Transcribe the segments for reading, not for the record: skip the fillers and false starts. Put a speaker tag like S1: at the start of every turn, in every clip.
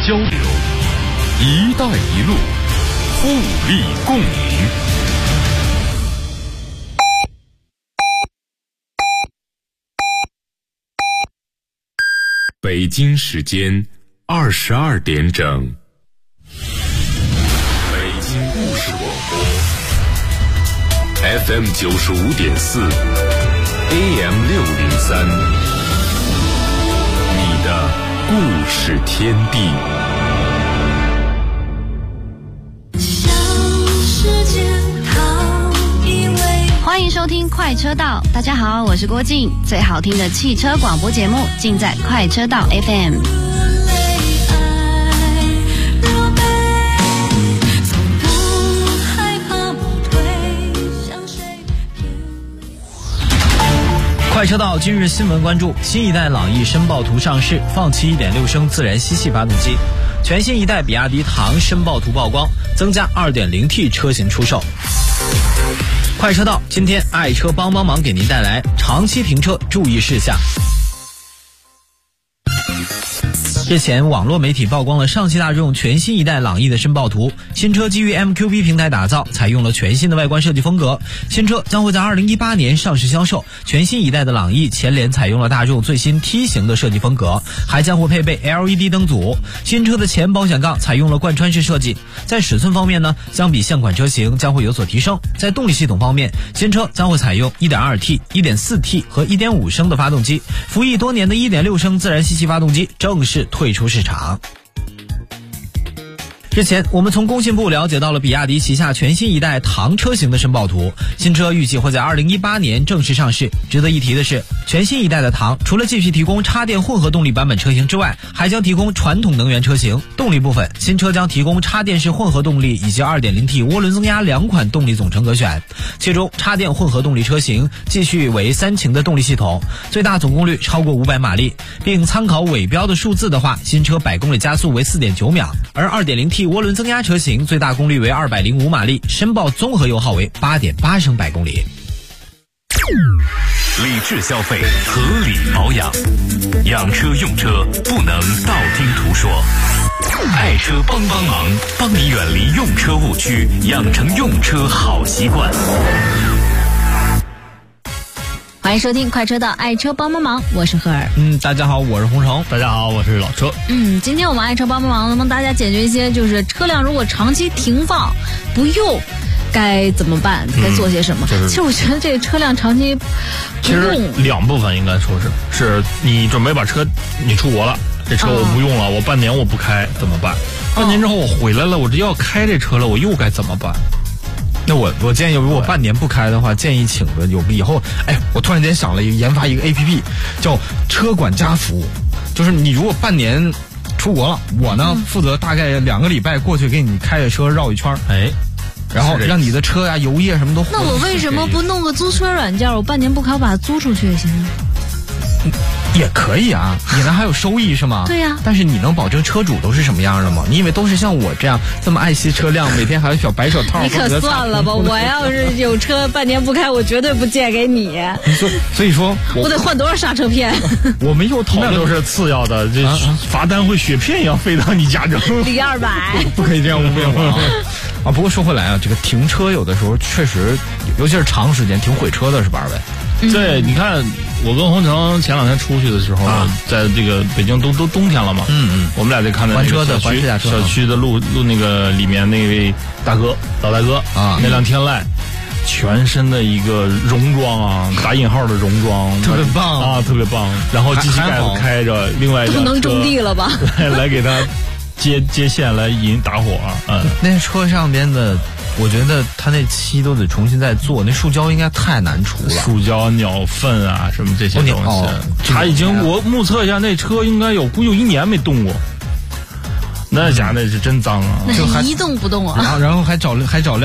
S1: 交流，一带一路，互利共赢。北京时间22点整。北京故事广播 FM 95.4 AM 603，你的故事天地。
S2: 欢迎收听快车道，大家好，我是郭静，最好听的汽车广播节目尽在快车道 FM。
S3: 快车道今日新闻关注：新一代朗逸申报图上市，放弃 1.6 升自然吸气发动机；全新一代比亚迪唐申报图曝光，增加 2.0T 车型出售。快车道今天爱车帮忙给您带来长期停车注意事项。日前，网络媒体曝光了上汽大众全新一代朗逸的申报图。新车基于 MQB 平台打造，采用了全新的外观设计风格。新车将会在2018年上市销售。全新一代的朗逸前脸采用了大众最新梯形的设计风格，还将会配备 LED 灯组。新车的前保险杠采用了贯穿式设计。在尺寸方面呢，相比现款车型将会有所提升。在动力系统方面，新车将会采用 1.2T、1.4T 和 1.5 升的发动机，服役多年的 1.6 升自然吸气发动机正式退出市场。日前，我们从工信部了解到了比亚迪旗下全新一代唐车型的申报图，新车预计会在2018年正式上市。值得一提的是，全新一代的唐除了继续提供插电混合动力版本车型之外，还将提供传统能源车型。动力部分，新车将提供插电式混合动力以及 2.0T 涡轮增压两款动力总成可选，其中插电混合动力车型继续为3擎的动力系统，最大总功率超过500马力，并参考尾标的数字的话，新车百公里加速为 4.9 秒，而 2.0T涡轮增压车型最大功率为205马力，申报综合油耗为 8.8 升百公里。
S1: 理智消费，合理保养，养车用车不能道听途说。爱车帮忙，帮你远离用车误区，养成用车好习惯。
S2: 欢迎收听快车道爱车帮忙，我是赫尔。
S3: 大家好，我是洪城。
S4: 大家好，我是老车。
S2: 今天我们爱车帮忙能帮大家解决一些，就是车辆如果长期停放不用，该怎么办？该做些什么？其实我觉得这个车辆长期不用，
S4: 其实两部分应该说是你准备把车你出国了，这车我不用了，我半年我不开怎么办？半年之后我回来了，我这要开这车了，我又该怎么办？
S3: 那我建议，如果半年不开的话，建议请个以后，我突然间想了研发一个 APP， 叫车管家服务，就是你如果半年出国了，我呢负责大概2个礼拜过去给你开着车绕一圈，然后让你的车呀、油液什么都。
S2: 那我为什么不弄个租车软件？我半年不开，我把它租出去也行啊。
S3: 也可以啊，你那还有收益是吗？
S2: 对呀。
S3: 但是你能保证车主都是什么样的吗？你以为都是像我这样这么爱惜车辆，每天还有小白手套？
S2: 你可算了吧！我要是有车半年不开，我绝对不借给你。
S3: 所以说
S2: 我得换多少刹车片？
S3: 我们又讨论
S4: 那都是次要的，这罚单会雪片一样飞到你家中。
S2: 里200，
S3: 不可以这样污蔑我啊！不过说回来啊，这个停车有的时候确实，尤其是长时间停毁车的是吧，2位？
S4: 对，你看我跟洪城前2天出去的时候，在这个北京都冬天了嘛，我们俩在看的那个小区的路那个里面那位老大哥啊，那辆天籁，全身的一个戎装啊，打引号的戎装，
S3: 特别棒
S4: 啊，特别棒。然后机器盖子开着，另外一辆车
S2: 不能种地了吧？
S4: 来给他接线来引打火。
S3: 那车上边的。我觉得他那漆都得重新再做，那塑胶应该太难除了。
S4: 塑胶、鸟粪啊，什么这些东西，他已经我目测一下，那车应该估计有1年没动过。那家那是真脏啊！
S2: 那是一动不动啊。
S3: 然后还找辆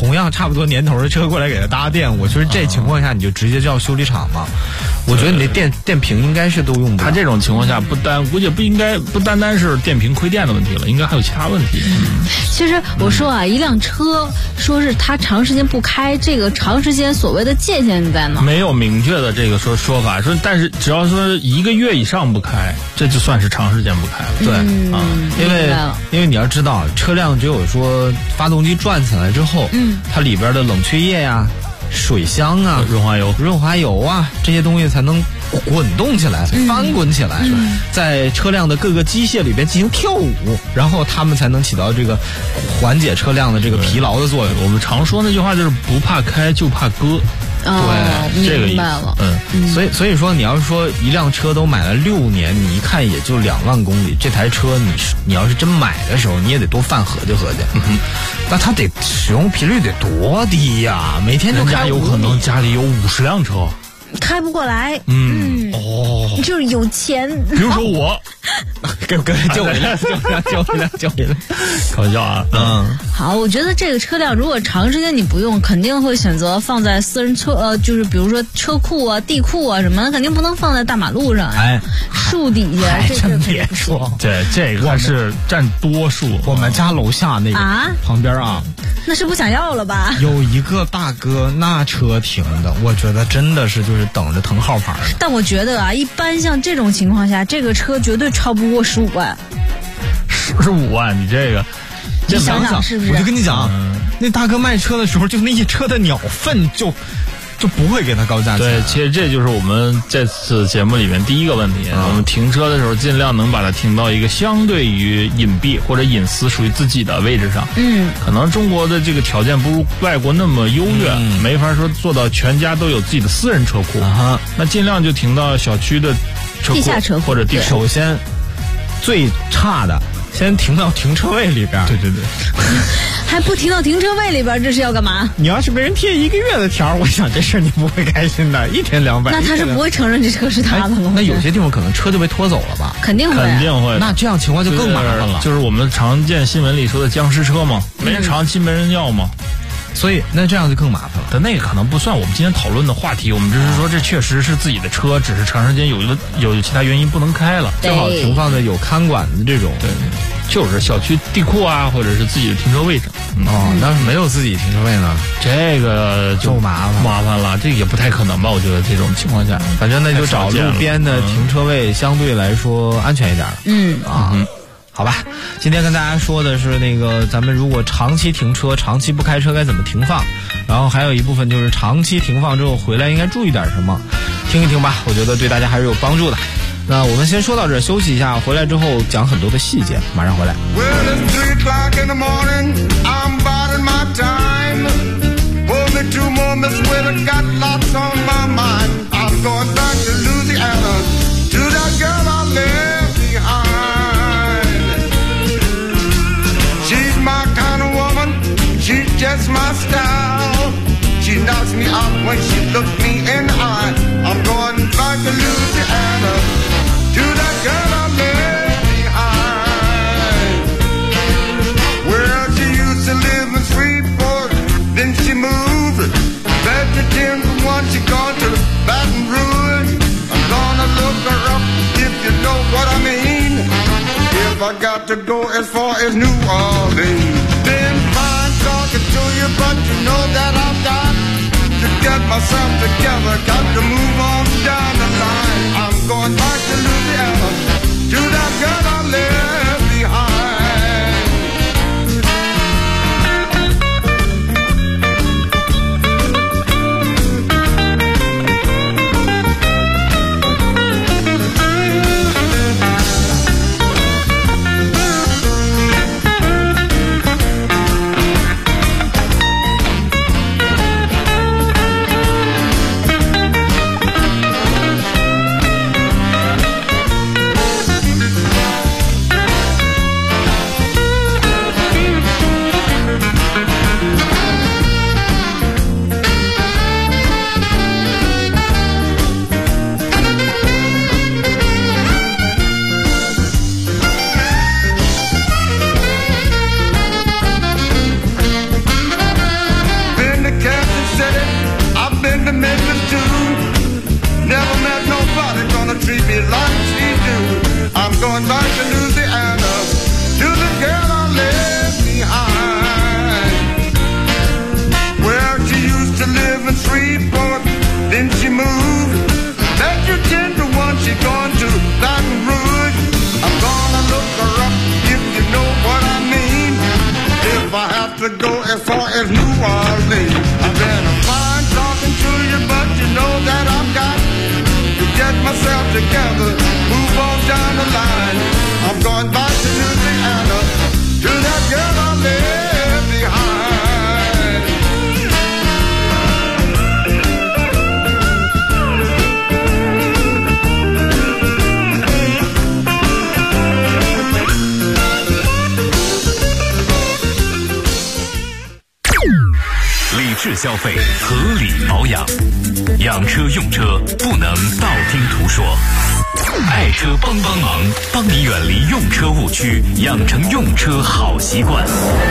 S3: 同样差不多年头的车过来给它搭电，我觉得这情况下你就直接叫修理厂嘛。我觉得你这电瓶应该是都用不了。
S4: 它这种情况下估计不单单是电瓶亏电的问题了，应该还有其他问题。
S2: 其实我说啊，一辆车说是它长时间不开，这个长时间所谓的界限在哪？
S4: 没有明确的这个说法，说但是只要说1个月以上不开，这就算是长时间不开了。
S3: 对，因为你要知道，车辆只有说发动机转起来之后，它里边的冷却液呀、水箱啊、润滑油啊这些东西才能滚动起来，翻滚起来，在车辆的各个机械里边进行跳舞，然后它们才能起到这个缓解车辆的这个疲劳的作用。
S4: 我们常说那句话就是不怕开就怕割。
S2: 对，
S4: 这个意
S2: 思。
S3: 所以说你要是说一辆车都买了6年，你一看也就2万公里，这台车你要是真买的时候，你也得多犯合计合计。那它得使用频率得多低呀？每天就开
S4: 有可能家里有50辆车。
S2: 开不过来，就是有钱。
S4: 比如说我，
S3: 给救回来，
S4: 开玩笑啊，
S2: 好，我觉得这个车辆如果长时间你不用，肯定会选择放在私人车，就是比如说车库啊、地库啊什么的，肯定不能放在大马路上。树底下，
S3: 真别说，
S4: 对，这个是占多数。
S3: 我们家楼下那个旁边啊，
S2: 那是不想要了吧？
S3: 有一个大哥，那车停的，我觉得真的是就是等着腾号牌。
S2: 但我觉得啊，一般像这种情况下，这个车绝对超不过15万。
S4: 15万，你这个，
S2: 你想想是不是？
S3: 我就跟你讲，那大哥卖车的时候，就那一车的鸟粪就不会给他高价钱。
S4: 对，其实这就是我们这次节目里面第一个问题。我们停车的时候尽量能把它停到一个相对于隐蔽或者隐私属于自己的位置上。可能中国的这个条件不如外国那么优越，没法说做到全家都有自己的私人车库。那尽量就停到小区的
S2: 地下车库
S4: 或者
S3: 首先最差的先停到停车位里边。
S4: 对，
S2: 还不停到停车位里边，这是要干嘛？
S3: 你要是被人贴1个月的条，我想这事你不会开心的，1天200。
S2: 那他是不会承认这车是他的了。
S3: 那有些地方可能车就被拖走了吧？
S2: 肯定会。
S3: 那这样情况就更麻烦了。
S4: 就是我们常见新闻里说的僵尸车嘛，没人长期没人要嘛。
S3: 所以那这样就更麻烦了。
S4: 但那个可能不算我们今天讨论的话题，我们只是说这确实是自己的车，只是长时间有其他原因不能开了，
S3: 最好停放在有看管的这种。
S4: 对，就是小区地库啊，或者是自己的停车位上。
S3: 但是没有自己停车位呢，
S4: 这个就麻烦了，这也不太可能吧？我觉得这种情况下，
S3: 反正那就找路边的停车位，相对来说安全一点。好吧，今天跟大家说的是那个咱们如果长期停车、长期不开车该怎么停放，然后还有一部分就是长期停放之后回来应该注意点什么，听一听吧，我觉得对大家还是有帮助的。那我们先说到这儿，休息一下，回来之后讲很多的细节，马上回来。
S5: Just my style. She knocks me out when she looks me in the eye. I'm going back to Louisiana to that girl I left behind. Well, she used to live in Freeport, then she moved back to Denver. Once she gone to Baton Rouge. I'm gonna look her up if you know what I mean. If I got to go as far as New Orleans, then fine talking to you, but you know that I've got to get myself together. Got to move on down the line. I'm going back to Louisiana to that girl I left behind. if I have to go as far as New Orleans. I've been fine talking to you, but you know that I've got to get myself together, move on down the line. I'm going back to Louisiana, to that girl I left behind.
S1: 理智消费，合理保养，养车用车不能道听途说。爱车帮帮忙，帮你远离用车误区，养成用车好习惯。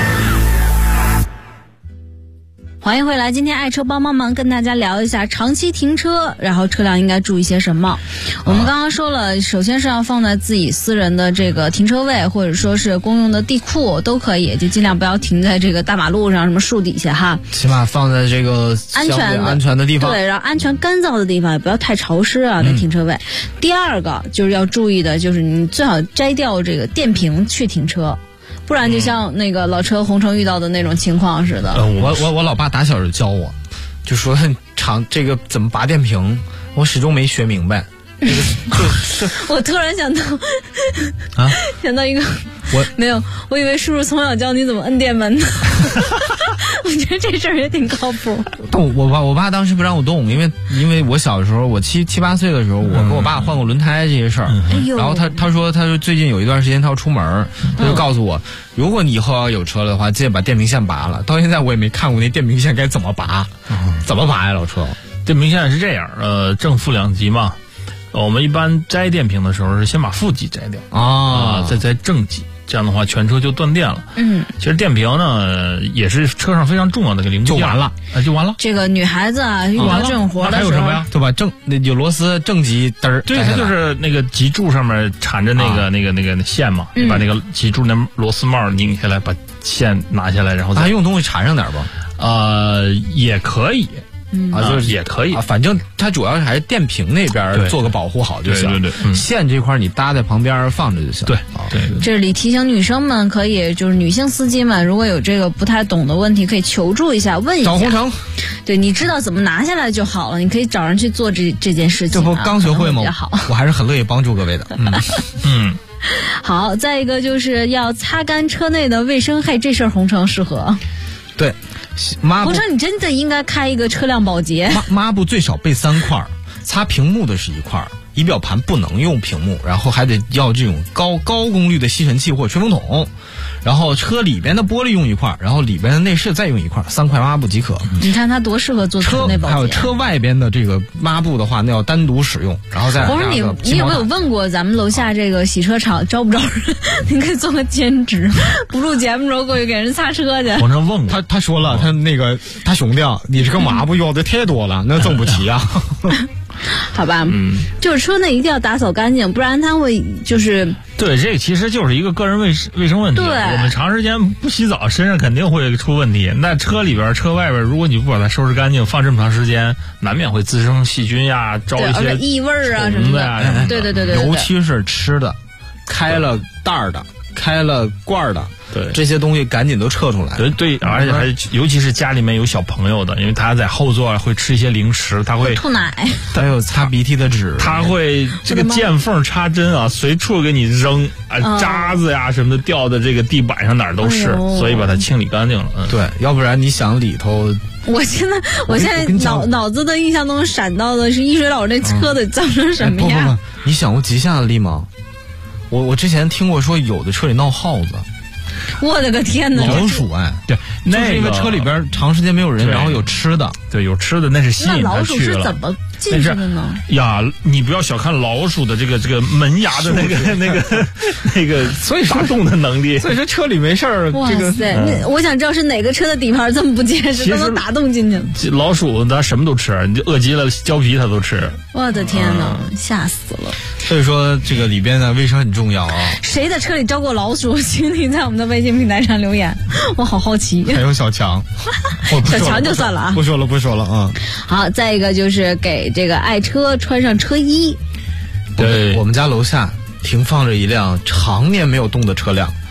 S2: 欢迎回来，今天爱车帮帮忙跟大家聊一下长期停车，然后车辆应该注意些什么。我们刚刚说了，首先是要放在自己私人的这个停车位，或者说是公用的地库都可以，就尽量不要停在这个大马路上、什么树底下哈。
S3: 起码放在这个安全的地方，
S2: 对，然后安全干燥的地方，也不要太潮湿啊。那停车位。第二个就是要注意的，就是你最好摘掉这个电瓶去停车。不然就像那个老车红城遇到的那种情况似的。
S3: 我老爸打小就教我，就说这个怎么拔电瓶，我始终没学明白。
S2: 我突然想到想到一个，我以为叔叔从小教你怎么摁电门呢。我觉得这事儿也挺靠谱。
S3: 我爸当时不让我动，因为我小时候，我七八岁的时候，我跟我爸换过轮胎这些事儿。然后他说最近有一段时间他要出门，他就告诉我，如果你以后要有车的话，记得把电瓶线拔了。到现在我也没看过那电瓶线该怎么拔，怎么拔呀，老车？
S4: 电瓶线是这样，正负两极嘛。我们一般摘电瓶的时候是先把负极摘掉再摘正极，这样的话全车就断电了。其实电瓶呢也是车上非常重要的一个零部件，就完了。
S2: 这个女孩子啊，遇到这种活的时候，
S4: 还有什么呀？
S3: 对吧？有螺丝正极嘚儿，
S4: 对，它就是那个极柱上面缠着那个线嘛，你把那个极柱那螺丝帽拧下来，把线拿下来，然后再
S3: 用东西缠上点吧。
S4: 也可以。就是也可以，
S3: 反正它主要还是电瓶那边做个保护好就行。
S4: 对，
S3: 线这块你搭在旁边放着就行。
S4: 对。
S2: 这里提醒女生们可以，就是女性司机们，如果有这个不太懂的问题，可以求助一下，问一下。
S3: 找红城。
S2: 对，你知道怎么拿下来就好了，你可以找人去做这件事情。
S3: 这不刚学会吗？我还是很乐意帮助各位的。
S2: 好，再一个就是要擦干车内的卫生黑，这事儿红城适合。
S3: 对。
S2: 红城，你真的应该开一个车辆保洁。
S3: 抹布最少备3块，擦屏幕的是1块，仪表盘不能用屏幕，然后还得要这种高功率的吸尘器或者吹风筒，然后车里边的玻璃用1块，然后里边的内饰再用1块，3块抹布即可。
S2: 你看它多适合做车内保洁。
S3: 还有车外边的这个抹布的话，那要单独使用，然后再。
S2: 不是你有没有问过咱们楼下这个洗车场招不招人？你可以做个兼职，不录节目时候过去给人擦车去。
S4: 我这问过
S3: 他说了，他兄弟，你这个抹布用的太多了，那整不齐啊。
S2: 好吧，就是车内一定要打扫干净，不然它会就是
S4: 对，这其实就是一个个人卫生问题。
S2: 对，
S4: 我们长时间不洗澡，身上肯定会出问题。那车里边、车外边，如果你不把它收拾干净，放这么长时间，难免会滋生细菌呀，招一些
S2: 异味啊什么的。对，
S3: 尤其是吃的，开了袋儿的，开了罐儿的。
S4: 对，
S3: 这些东西赶紧都撤出来。
S4: 对，而且还尤其是家里面有小朋友的，因为他在后座会吃一些零食，他会
S2: 吐奶，
S3: 还有擦鼻涕的纸，
S4: 他会这个见缝插针啊，随处给你扔渣子呀什么的掉的这个地板上哪儿都是，所以把它清理干净了。
S3: 对，要不然你想里头。
S2: 我现在脑子的印象中闪到的是一水老师那车得脏成什么样？
S3: 不，你想过极限案例吗？我之前听过说有的车里闹耗子。
S2: 我的个天哪！
S3: 老鼠对，就是因为车里边长时间没有人，然后有吃的，
S4: 对，有吃的那是吸引他去了。
S2: 那老鼠是怎么进去的呢？
S4: 呀，你不要小看老鼠的这个门牙的那个，所以打洞的能力。
S3: 所以说车里没事儿，
S2: 哇塞！我想知道是哪个车的底盘这么不结实，都能打洞进去。
S4: 老鼠它什么都吃，你就饿极了胶皮它都吃。
S2: 我的天哪，吓死了！
S3: 所以说这个里边的卫生很重要啊。
S2: 谁的车里招过老鼠？请你在我们的微信平台上留言，我好好奇。
S3: 还有小强，
S2: 小强就算了啊，
S3: 不说了啊。
S2: 好，再一个就是给这个爱车穿上车衣。
S3: 对，我们家楼下停放着一辆常年没有动的车辆，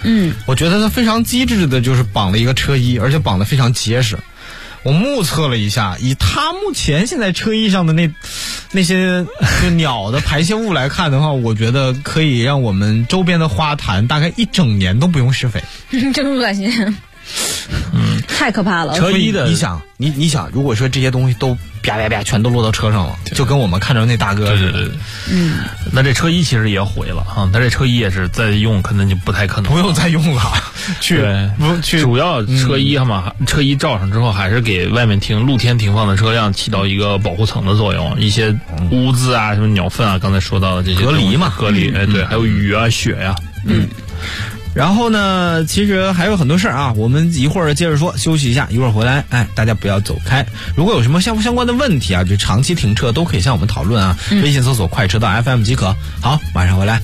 S3: 我觉得它非常机智的，就是绑了一个车衣，而且绑得非常结实。我目测了一下，以它目前现在车衣上的那些就鸟的排泄物来看的话，我觉得可以让我们周边的花坛大概1整年都不用施肥。
S2: 真恶心。太可怕了。
S3: 车衣的，你想，如果说这些东西都啪啪啪全都落到车上了，就跟我们看着那大哥似的。
S4: 对，那这车衣其实也毁了啊，那这车衣也是再用可能就不太可能，
S3: 不用再用了。去
S4: 主要车衣嘛，车衣罩上之后，还是给外面露天停放的车辆起到一个保护层的作用，一些污渍啊、什么鸟粪啊，刚才说到的这些
S3: 隔离嘛，
S4: 对，还有雨啊、雪呀，
S3: 然后呢，其实还有很多事儿啊，我们一会儿接着说，休息一下，一会儿回来，大家不要走开。如果有什么相关的问题啊，就长期停车都可以向我们讨论啊，微信搜索快车道 FM 即可。好，马上回来。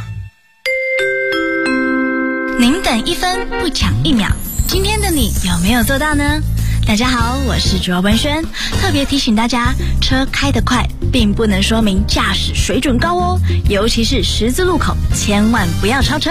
S6: 您等1分不抢1秒，今天的你有没有做到呢？大家好，我是主要文轩，特别提醒大家，车开得快并不能说明驾驶水准高哦，尤其是十字路口，千万不要超车。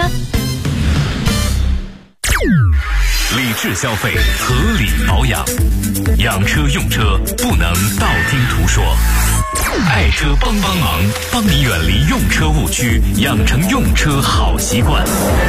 S1: 理智消费，合理保养，养车用车不能道听途说。爱车帮忙，帮你远离用车误区，养成用车好习惯。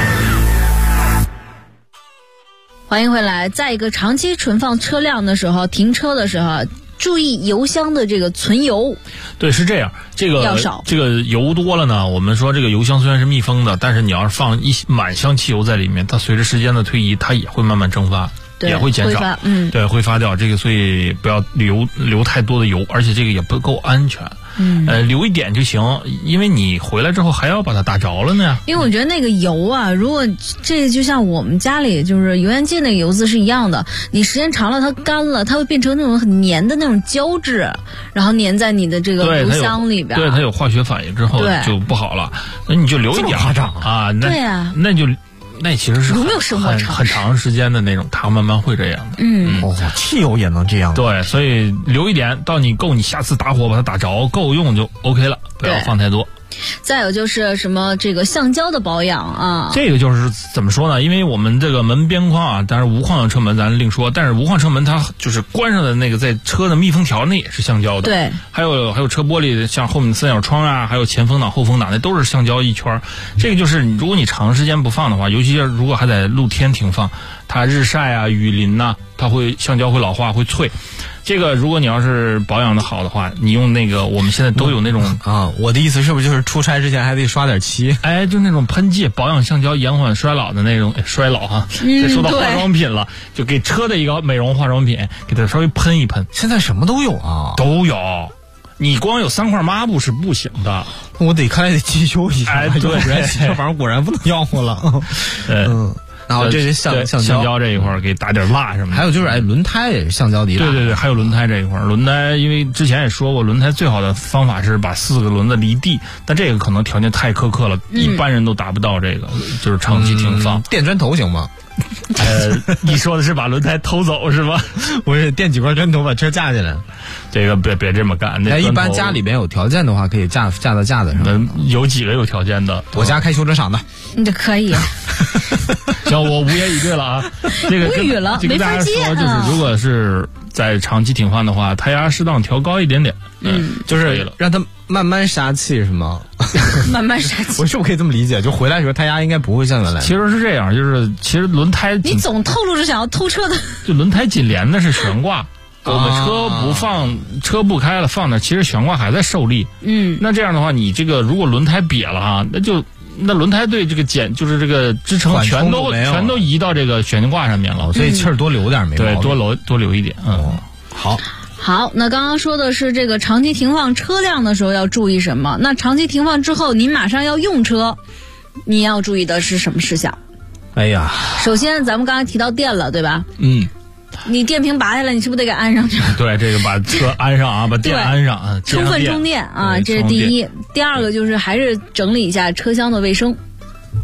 S2: 欢迎回来。在一个长期存放车辆的时候，停车的时候，注意油箱的这个存油。
S4: 对，是这样。这个油多了呢，我们说这个油箱虽然是密封的，但是你要是放满箱汽油在里面，它随着时间的推移，它也会慢慢蒸发，也会减少。对，会发掉。这个所以不要留太多的油，而且这个也不够安全。留一点就行，因为你回来之后还要把它打着了呢。
S2: 因为我觉得那个油啊，如果这就像我们家里就是油烟机那个油渍是一样的，你时间长了它干了，它会变成那种很黏的那种胶质，然后粘在你的这个油箱里边。
S4: 对，它有化学反应之后就不好了。那你就留一点啊。
S2: 对呀，
S4: 那其实是
S2: 有没有生活
S4: 很长时间的那种，它慢慢会这样的。
S3: 汽油也能这样。
S4: 对，所以留一点，到你下次打火把它打着，够用就 OK 了，不要放太多。
S2: 再有就是什么这个橡胶的保养啊，
S4: 这个就是怎么说呢？因为我们这个门边框啊，当然无框的车门咱另说，但是无框车门它就是关上的那个在车的密封条那也是橡胶的。
S2: 对，
S4: 还有车玻璃像后面的三角窗啊，还有前风挡、后风挡那都是橡胶一圈。这个就是如果你长时间不放的话，尤其是如果还在露天停放，它日晒啊、雨淋呐，橡胶会老化、会脆。这个如果你要是保养的好的话，你用那个我们现在都有那种
S3: 我的意思是不是就是出差之前还得刷点漆？
S4: 就那种喷剂保养橡胶延缓衰老的那种衰老哈。这说到化妆品了，就给车的一个美容化妆品，给它稍微喷一喷。
S3: 现在什么都有啊，
S4: 都有。你光有3块抹布是不行的，
S3: 看来得机修一下，
S4: 对，
S3: 不然这玩意儿果然不能要活了。然后这是橡
S4: 胶这一块给打点蜡什么的。
S3: 还有就是轮胎也是橡胶的。
S4: 对，还有轮胎这一块。轮胎因为之前也说过，轮胎最好的方法是把4个轮子离地，但这个可能条件太苛刻了，一般人都达不到这个，就是长期停放。
S3: 垫砖头行吗？
S4: 你说的是把轮胎偷走是吧？
S3: 不是，垫几块砖头把车架起来。
S4: 这个别这么干。
S3: 一般家里边有条件的话，可以架到架子上。
S4: 有几个有条件的？
S3: 我家开修车厂的。
S2: 这可以。
S4: 行，我无言以对了啊。这个
S2: 无语了，没法接。
S4: 就是如果是在长期停放的话，胎压适当调高一点点。
S3: 就是让它慢慢杀气是吗？
S2: 慢慢杀气。
S3: 我是不是可以这么理解？就回来的时候胎压应该不会像原来。
S4: 其实是这样，就是其实轮胎
S2: 你总透露着想要偷车的。
S4: 就轮胎紧连的是悬挂。我们车不放，车不开了放那，其实悬挂还在受力。那这样的话，你这个如果轮胎瘪了啊，那轮胎对这个就是这个支撑全都移到这个悬挂上面了，
S3: 所以气儿多留点没毛病。
S4: 对，多留一点。
S2: 好，那刚刚说的是这个长期停放车辆的时候要注意什么？那长期停放之后，你马上要用车，你要注意的是什么事项？
S3: 首
S2: 先咱们刚才提到电了，对吧？你电瓶拔下来，你是不是得给安上去？
S4: 对，这个把车安上啊，把电安上啊，
S2: 充分充电啊，这是第一。第二个就是还是整理一下车厢的卫生。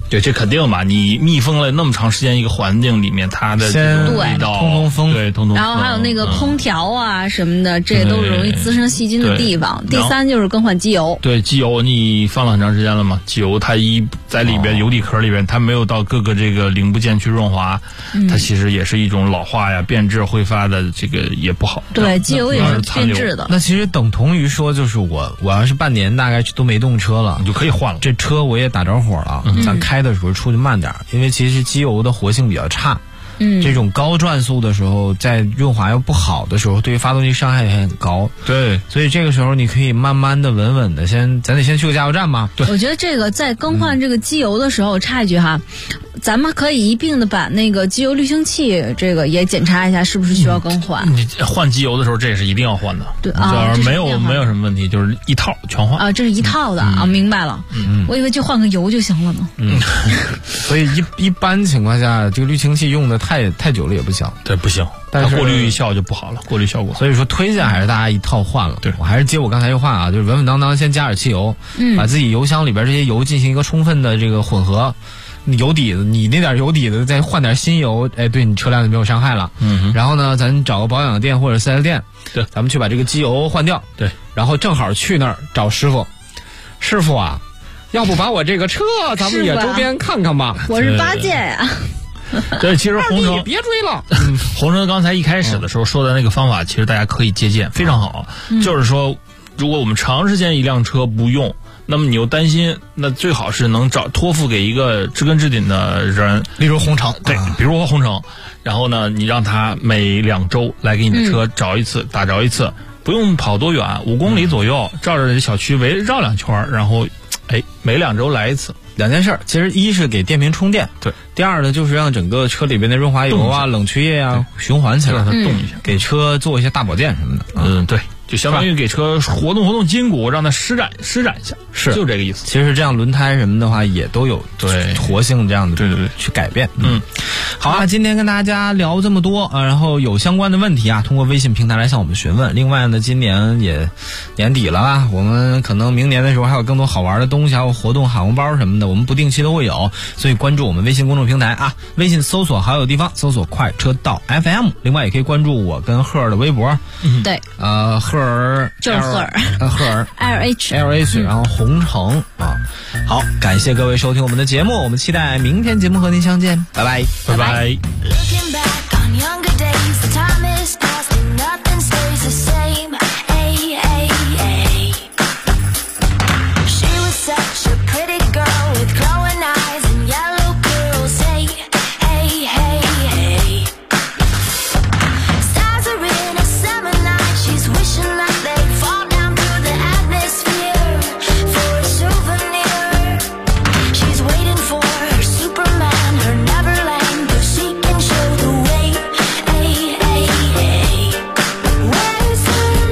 S4: 对，这肯定嘛，你密封了那么长时间一个环境里面，它的这种味道，
S3: 通风，
S4: 对，通风。
S2: 然后还有那个空调啊什么的，这都是容易滋生细菌的地方。第三就是更换机油。
S4: 对，机油你放了很长时间了嘛，机油它在里边油底壳里边，它没有到各个这个零部件去润滑，它其实也是一种老化呀、变质挥发的，这个也不好。
S2: 对，机油也是变质的。
S3: 那其实等同于说，就是我要是半年大概都没动车了，
S4: 你就可以换了。
S3: 这车我也打着火了，咱开的时候出去慢点，因为其实机油的活性比较差。这种高转速的时候，在润滑又不好的时候，对于发动机伤害也很高。
S4: 对，
S3: 所以这个时候你可以慢慢的、稳稳的咱得先去个加油站嘛。
S2: 对，我觉得这个在更换这个机油的时候，插一句哈，咱们可以一并的把那个机油滤清器这个也检查一下，是不是需要更换。
S4: 你换机油的时候，这也是一定要换的。
S2: 对啊，
S4: 没有什么问题，就是一套全换
S2: 啊，这是一套的啊，明白了。我以为就换个油就行了呢。
S3: 所以一般情况下，这个滤清器用的太久了也不行。
S4: 对，不行，但是过滤效就不好了，过滤效果。
S3: 所以说推荐还是大家一套换了。对，我还是接我刚才这话啊，就是稳稳当当先加点汽油，把自己油箱里边这些油进行一个充分的这个混合。油底子，你那点油底子再换点新油，对你车辆就没有伤害了。然后呢，咱找个保养店或者4S店，
S4: 对，
S3: 咱们去把这个机油换掉。
S4: 对，
S3: 然后正好去那儿找师傅。师傅啊，要不把我这个车咱们也周边看看吧？
S2: 我是八戒呀。
S4: 对，其实红城
S3: 别追了。
S4: 红城刚才一开始的时候说的那个方法，其实大家可以借鉴，非常好。就是说，如果我们长时间一辆车不用，那么你又担心，那最好是能托付给一个知根知底的人，
S3: 例如红城，
S4: 对，比如说红城，然后呢，你让他每2周来给你的车找一次，打着一次，不用跑多远，5公里左右，照着这小区围绕2圈，然后，每2周来一次。
S3: 2件事，其实一是给电瓶充电，
S4: 对；
S3: 第二呢，就是让整个车里边的润滑油啊、冷却液啊循环起来，
S4: 让它动一下，
S3: 给车做一些大保健什么的。
S4: 对。就相当于给车活动筋骨，让它施展一下，
S3: 是
S4: 就这个意思。
S3: 其实这样轮胎什么的话也都有活性这样的，
S4: 对
S3: 去改变。好啊，今天跟大家聊这么多啊，然后有相关的问题啊，通过微信平台来向我们询问。另外呢，今年也年底了啊，我们可能明年的时候还有更多好玩的东西，还有活动喊红包什么的，我们不定期都会有，所以关注我们微信公众平台啊，微信搜索好友地方，搜索快车道 FM。另外也可以关注我跟赫尔的微博。
S2: 对，
S3: 赫尔
S2: 就是赫尔
S3: LH，然后红城啊。好，感谢各位收听我们的节目，我们期待明天节目和您相见，拜拜，
S4: 拜拜。
S7: Where's the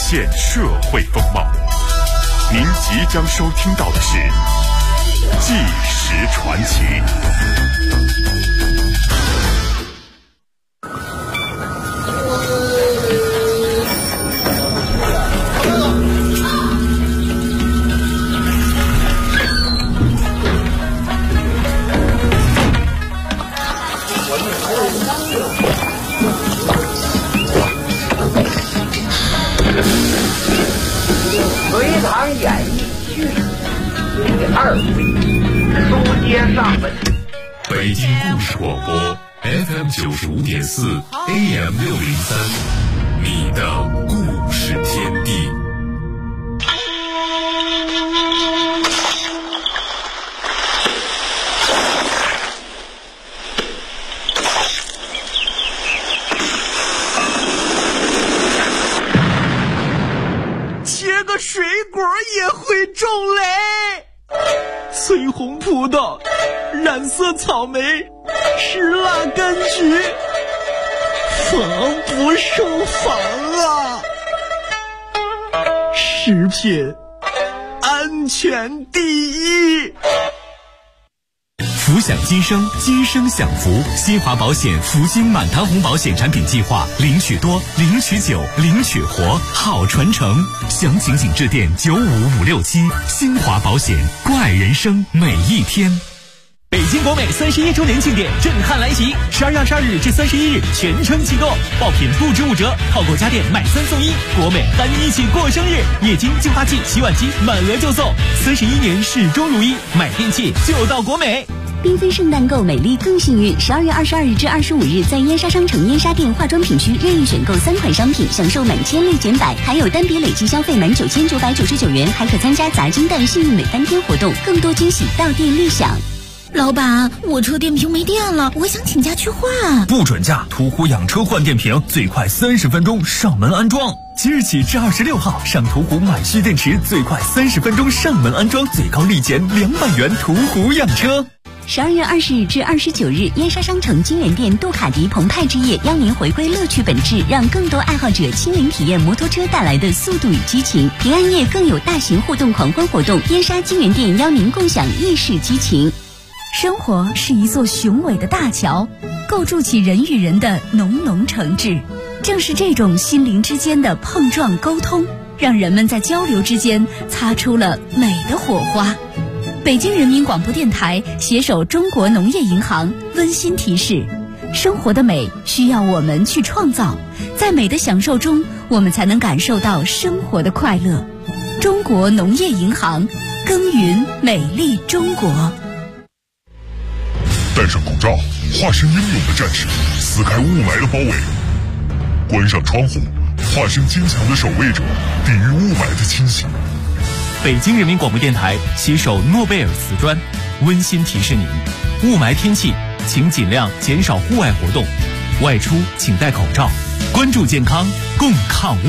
S1: 现社会风貌。您即将收听到的是《纪实传奇》。
S7: 隋唐演义序第2回，书接上文。
S1: 北京故事广播 FM95.4 AM603，你的故事天地。
S3: 水果也会种雷，翠红葡萄，染色草莓，石蜡柑橘，防不胜防啊！食品安全第一。
S1: 福享今生，今生享福。新华保险福金满堂红保险产品计划，领取多，领取久，领取活，好传承。详情请致电95567。新华保险，关爱人生每一天。
S3: 北京国美31周年庆典震撼来袭，12月22日至31日全程启动，爆品不止5折，套购家电买3送1，国美喊你一起过生日，液晶净化器、洗碗机满额就送，31年始终如一，买电器就到国美。
S8: 缤纷圣诞购美丽更幸运，12月22日至25日，在燕莎商城燕莎店化妆品区任意选购3款商品，享受满千立减100，还有单笔累计消费满9999元，还可参加砸金蛋幸运每3天活动，更多惊喜到店立享。
S6: 老板，我车电瓶没电了，我想请假去换。
S1: 不准假，途虎养车换电瓶，最快30分钟上门安装。即日起至26号，上途虎买蓄电池，最快30分钟上门安装，最高立减200元。途虎养车。
S8: 12月20日至29日，燕莎商城金源店杜卡迪澎湃之夜，邀您回归乐趣本质，让更多爱好者亲临体验摩托车带来的速度与激情。平安夜更有大型互动狂欢活动，燕莎金源店邀您共享意式激情。
S9: 生活是一座雄伟的大桥，构筑起人与人的浓浓诚挚。正是这种心灵之间的碰撞沟通，让人们在交流之间擦出了美的火花。北京人民广播电台携手中国农业银行温馨提示：生活的美需要我们去创造，在美的享受中，我们才能感受到生活的快乐。中国农业银行，耕耘美丽中国。
S10: 戴上口罩，化身英勇的战士，撕开雾霾的包围；关上窗户，化身坚强的守卫者，抵御雾霾的侵袭。
S1: 北京人民广播电台携手诺贝尔瓷砖，温馨提示您：雾霾天气，请尽量减少户外活动，外出请戴口罩，关注健康，共抗雾。